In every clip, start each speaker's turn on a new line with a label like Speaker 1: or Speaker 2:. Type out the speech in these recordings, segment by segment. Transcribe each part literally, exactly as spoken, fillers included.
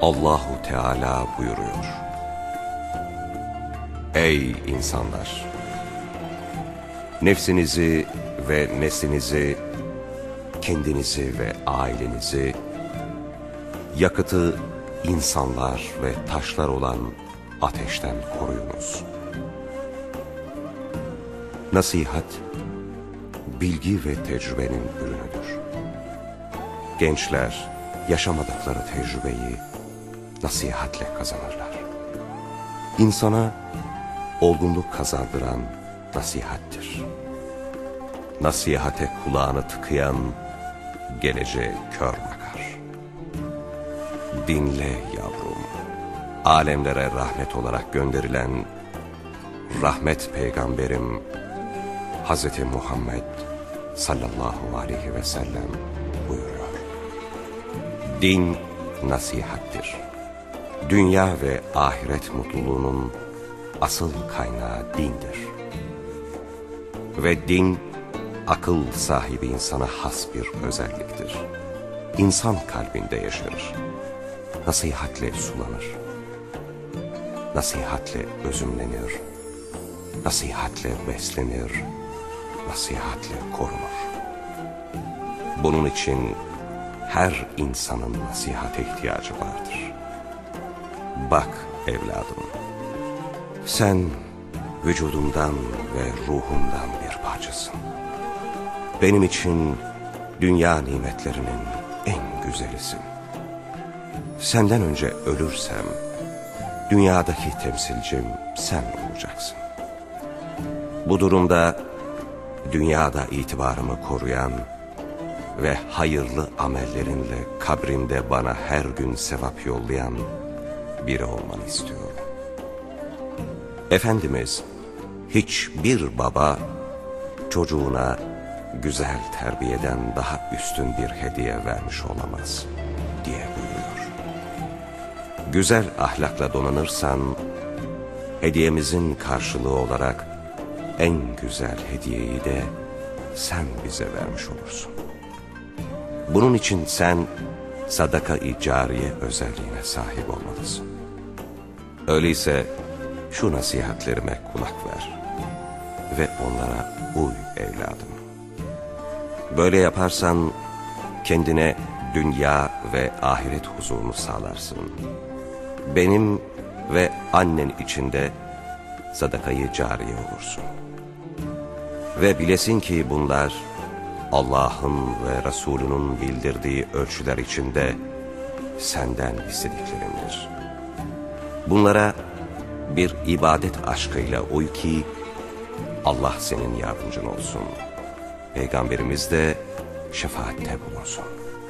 Speaker 1: Allahu Teala buyuruyor: Ey insanlar! Nefsinizi ve neslinizi, kendinizi ve ailenizi, yakıtı insanlar ve taşlar olan ateşten koruyunuz. Nasihat, bilgi ve tecrübenin ürünüdür. Gençler, yaşamadıkları tecrübeyi nasihatle kazanırlar. İnsana olgunluk kazandıran nasihattir. Nasihate kulağını tıkayan geleceğe kör bakar. Dinle yavrum, alemlere rahmet olarak gönderilen rahmet peygamberim Hazreti Muhammed sallallahu aleyhi ve sellem buyuruyor: Din nasihattir. Dünya ve ahiret mutluluğunun asıl kaynağı dindir. Ve din, akıl sahibi insana has bir özelliktir. İnsan kalbinde yaşarır. Nasihatle sulanır. Nasihatle özümlenir. Nasihatle beslenir. Nasihatle korunur. Bunun için her insanın nasihate ihtiyacı vardır. Bak evladım, sen vücudumdan ve ruhumdan bir parçasın. Benim için dünya nimetlerinin en güzelisin. Senden önce ölürsem, dünyadaki temsilcim sen olacaksın. Bu durumda dünyada itibarımı koruyan ve hayırlı amellerinle kabrimde bana her gün sevap yollayan biri olmanı istiyorum. Efendimiz, hiçbir baba çocuğuna güzel terbiyeden daha üstün bir hediye vermiş olamaz diye buyuruyor. Güzel ahlakla donanırsan, hediyemizin karşılığı olarak en güzel hediyeyi de sen bize vermiş olursun. Bunun için sen sadaka-i cariye özelliğine sahip olmalısın. Öyleyse şu nasihatlerime kulak ver ve onlara uy evladım. Böyle yaparsan kendine dünya ve ahiret huzurunu sağlarsın. Benim ve annen için de sadakayı cariye olursun. Ve bilesin ki bunlar Allah'ın ve Resulünün bildirdiği ölçüler içinde senden istediklerindir. Bunlara bir ibadet aşkıyla uy ki Allah senin yardımcın olsun. Peygamberimiz de şefaatte bulunsun.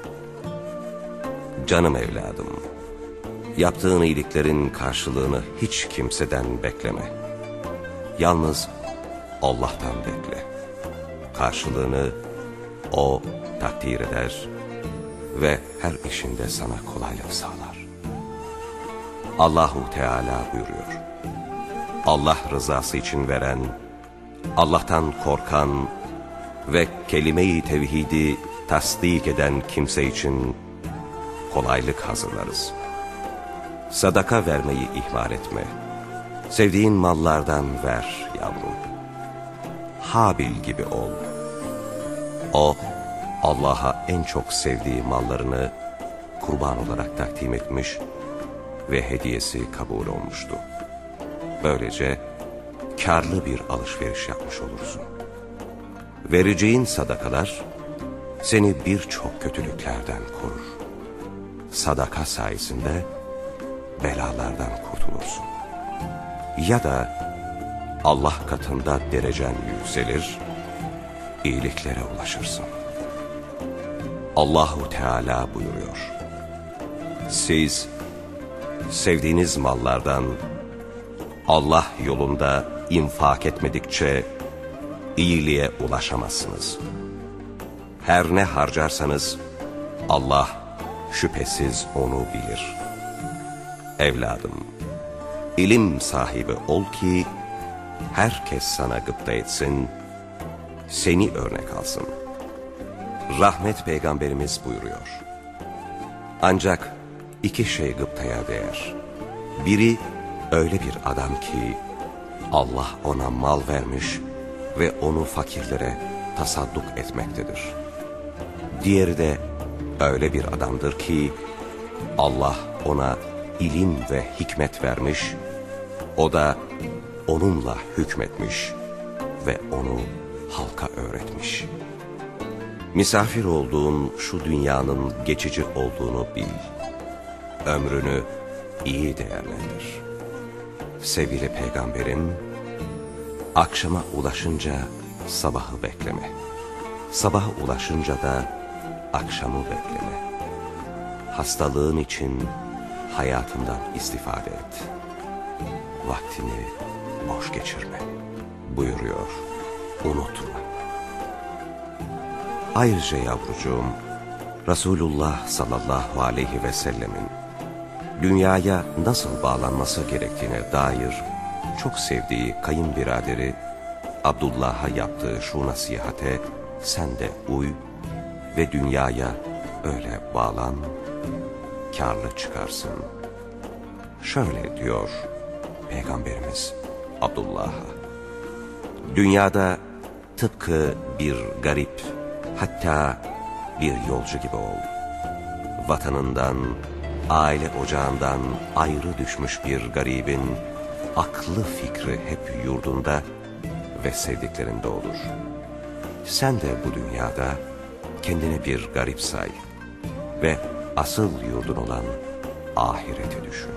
Speaker 1: Canım evladım, yaptığın iyiliklerin karşılığını hiç kimseden bekleme. Yalnız Allah'tan bekle. Karşılığını O takdir eder ve her işinde sana kolaylık sağlar. Allahu Teala buyuruyor: Allah rızası için veren, Allah'tan korkan ve kelime-i tevhidi tasdik eden kimse için kolaylık hazırlarız. Sadaka vermeyi ihmal etme. Sevdiğin mallardan ver yavrum. Habil gibi ol. O, Allah'a en çok sevdiği mallarını kurban olarak takdim etmiş ve hediyesi kabul olmuştu. Böylece kârlı bir alışveriş yapmış olursun. Vereceğin sadakalar seni birçok kötülüklerden korur. Sadaka sayesinde belalardan kurtulursun. Ya da Allah katında derecen yükselir, iyiliklere ulaşırsın. Allahu Teala buyuruyor: Siz sevdiğiniz mallardan Allah yolunda infak etmedikçe iyiliğe ulaşamazsınız. Her ne harcarsanız Allah şüphesiz onu bilir. Evladım, ilim sahibi ol ki herkes sana gıpta etsin, seni örnek alsın. Rahmet Peygamberimiz buyuruyor: Ancak iki şey gıptaya değer. Biri öyle bir adam ki Allah ona mal vermiş ve onu fakirlere tasadduk etmektedir. Diğeri de öyle bir adamdır ki Allah ona ilim ve hikmet vermiş, o da onunla hükmetmiş ve onu halka öğretmiş. Misafir olduğun şu dünyanın geçici olduğunu bil. Ömrünü iyi değerlendir. Sevgili peygamberim, akşama ulaşınca sabahı bekleme. Sabaha ulaşınca da akşamı bekleme. Hastalığın için hayatından istifade et. Vaktini boş geçirme buyuruyor. Unutma. Ayrıca yavrucuğum, Resulullah sallallahu aleyhi ve sellemin dünyaya nasıl bağlanması gerektiğine dair çok sevdiği kayınbiraderi Abdullah'a yaptığı şu nasihate sen de uy ve dünyaya öyle bağlan, kârlı çıkarsın. Şöyle diyor Peygamberimiz Abdullah'a: dünyada tıpkı bir garip, hatta bir yolcu gibi ol. Vatanından, aile ocağından ayrı düşmüş bir garibin aklı fikri hep yurdunda ve sevdiklerinde olur. Sen de bu dünyada kendini bir garip say ve asıl yurdun olan ahireti düşün.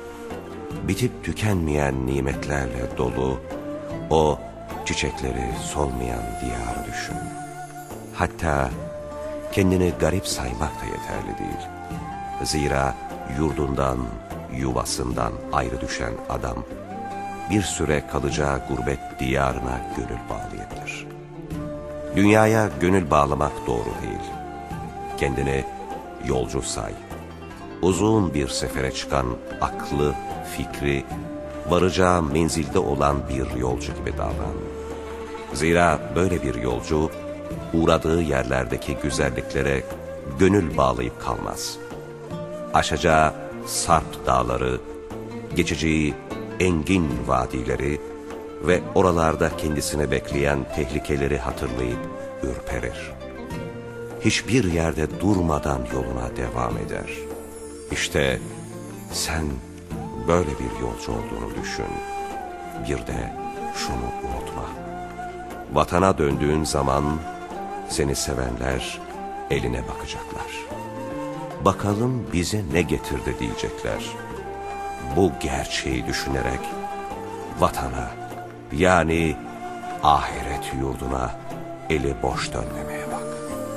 Speaker 1: Bitip tükenmeyen nimetlerle dolu o çiçekleri solmayan diyarı düşün. Hatta kendini garip saymak da yeterli değil. Zira yurdundan, yuvasından ayrı düşen adam bir süre kalacağı gurbet diyarına gönül bağlayabilir. Dünyaya gönül bağlamak doğru değil. Kendini yolcu say. Uzun bir sefere çıkan aklı, fikri, varacağı menzilde olan bir yolcu gibi davran. Zira böyle bir yolcu uğradığı yerlerdeki güzelliklere gönül bağlayıp kalmaz. Aşacağı sarp dağları, geçeceği engin vadileri ve oralarda kendisini bekleyen tehlikeleri hatırlayıp ürperir. Hiçbir yerde durmadan yoluna devam eder. İşte sen böyle bir yolcu olduğunu düşün. Bir de şunu unutma. Vatana döndüğün zaman seni sevenler eline bakacaklar. Bakalım bize ne getirdi diyecekler. Bu gerçeği düşünerek vatana, yani ahiret yurduna eli boş dönmemeye bak.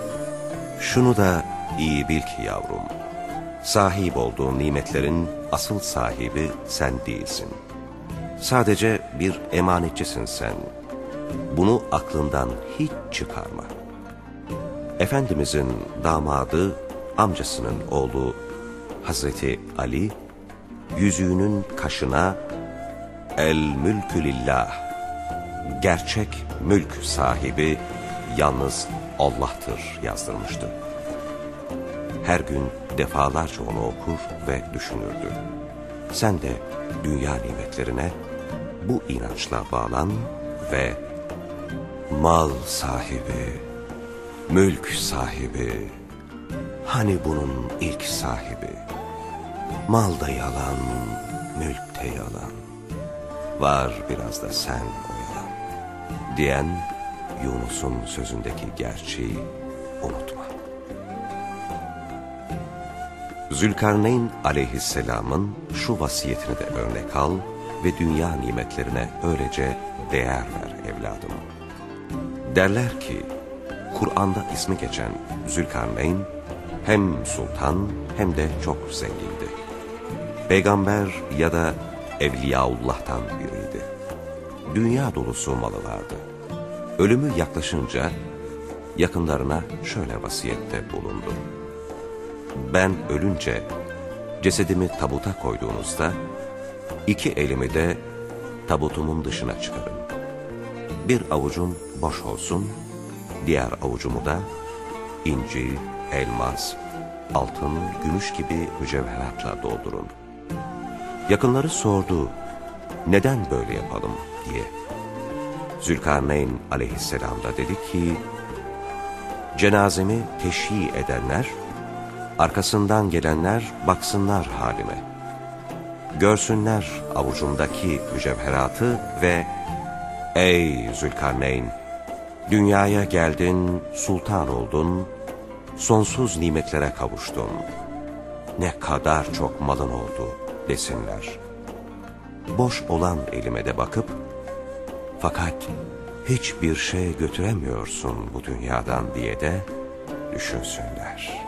Speaker 1: Şunu da iyi bil ki yavrum, sahip olduğun nimetlerin asıl sahibi sen değilsin. Sadece bir emanetçisin sen. Bunu aklından hiç çıkarma. Efendimizin damadı, amcasının oğlu Hazreti Ali, yüzüğünün kaşına "El mülkü lillah", gerçek mülk sahibi yalnız Allah'tır yazdırmıştı. Her gün defalarca onu okur ve düşünürdü. Sen de dünya nimetlerine bu inançla bağlan ve mal sahibi, mülk sahibi, hani bunun ilk sahibi, mal da yalan, mülk de yalan, var biraz da sen o yalan diyen Yunus'un sözündeki gerçeği unutma. Zülkarneyn aleyhisselamın şu vasiyetini de örnek al ve dünya nimetlerine öylece değer ver evladım. Derler ki, Kur'an'da ismi geçen Zülkarneyn hem sultan hem de çok zengindi. Peygamber ya da Evliyaullah'tan biriydi. Dünya dolusu malı vardı. Ölümü yaklaşınca yakınlarına şöyle vasiyette bulundu: ben ölünce cesedimi tabuta koyduğunuzda iki elimi de tabutumun dışına çıkarın. Bir avucum boş olsun, diğer avucumu da inci, elmas, altın, gümüş gibi mücevheratla doldurun. Yakınları sordu, neden böyle yapalım diye. Zülkarneyn aleyhisselam da dedi ki, cenazemi teşhi edenler, arkasından gelenler baksınlar halime. Görsünler avucumdaki mücevheratı ve ey Zülkarneyn, dünyaya geldin, sultan oldun, sonsuz nimetlere kavuştun. Ne kadar çok malın oldu desinler. Boş olan elime de bakıp, fakat hiçbir şey götüremiyorsun bu dünyadan diye de düşünsünler.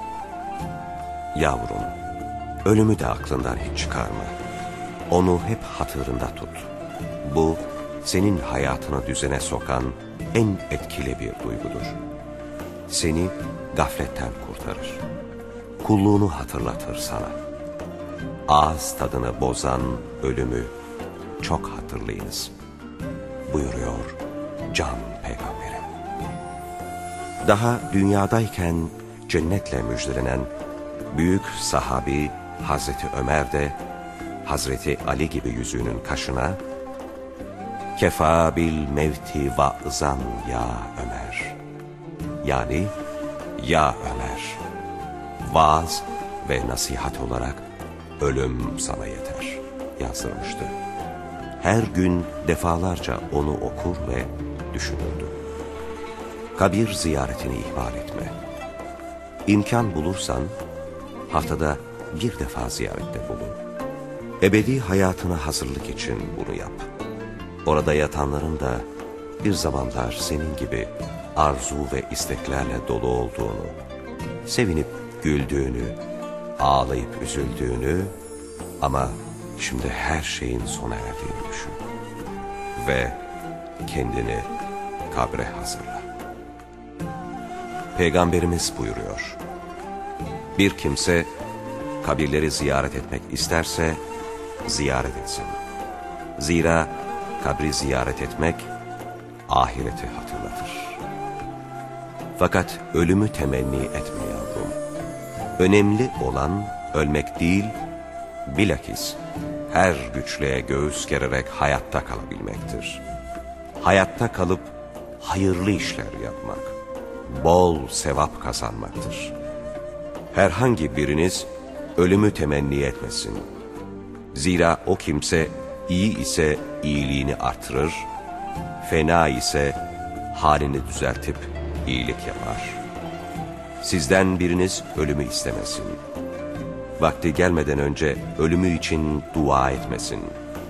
Speaker 1: Yavrum, ölümü de aklından hiç çıkarma. Onu hep hatırında tut. Bu, senin hayatını düzene sokan en etkili bir duygudur. Seni gafletten kurtarır. Kulluğunu hatırlatır sana. Ağız tadını bozan ölümü çok hatırlayınız buyuruyor can peygamberim. Daha dünyadayken cennetle müjdelenen büyük sahabi Hazreti Ömer de Hazreti Ali gibi yüzüğünün kaşına "Kefa bil mevti va'zan ya Ömer." Yani ya Ömer, vaaz ve nasihat olarak ölüm sana yeter yazdırmıştı. Her gün defalarca onu okur ve düşünürdü. Kabir ziyaretini ihmal etme. İmkan bulursan haftada bir defa ziyarette bulun. Ebedi hayatına hazırlık için bunu yap. Orada yatanların da bir zamanlar senin gibi arzu ve isteklerle dolu olduğunu, sevinip güldüğünü, ağlayıp üzüldüğünü ama şimdi her şeyin sona erdiğini düşün. Ve kendini kabre hazırla. Peygamberimiz buyuruyor, bir kimse kabirleri ziyaret etmek isterse ziyaret etsin. Zira kabri ziyaret etmek ahireti hatırlatır. Fakat ölümü temenni etme yavrum. Önemli olan ölmek değil, bilakis her güçlüğe göğüs gererek hayatta kalabilmektir. Hayatta kalıp hayırlı işler yapmak, bol sevap kazanmaktır. Herhangi biriniz ölümü temenni etmesin. Zira o kimse iyi ise iyiliğini artırır, fena ise halini düzeltip iyilik yapar. Sizden biriniz ölümü istemesin. Vakti gelmeden önce ölümü için dua etmesin.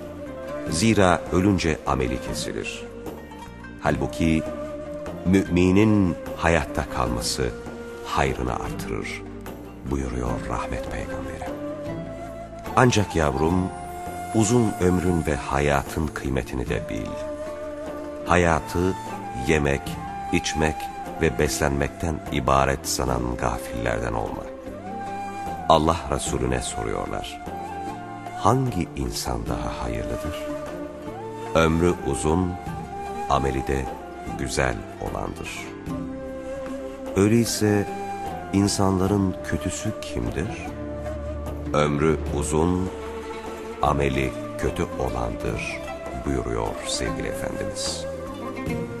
Speaker 1: Zira ölünce ameli kesilir. Halbuki müminin hayatta kalması hayrını artırır buyuruyor rahmet peygamberi. Ancak yavrum, uzun ömrün ve hayatın kıymetini de bil. Hayatı yemek, içmek ve beslenmekten ibaret sanan gafillerden olma. Allah Resulüne soruyorlar, hangi insan daha hayırlıdır? Ömrü uzun, ameli de güzel olandır. Öyleyse insanların kötüsü kimdir? Ömrü uzun, ameli kötü olandır buyuruyor sevgili Efendimiz.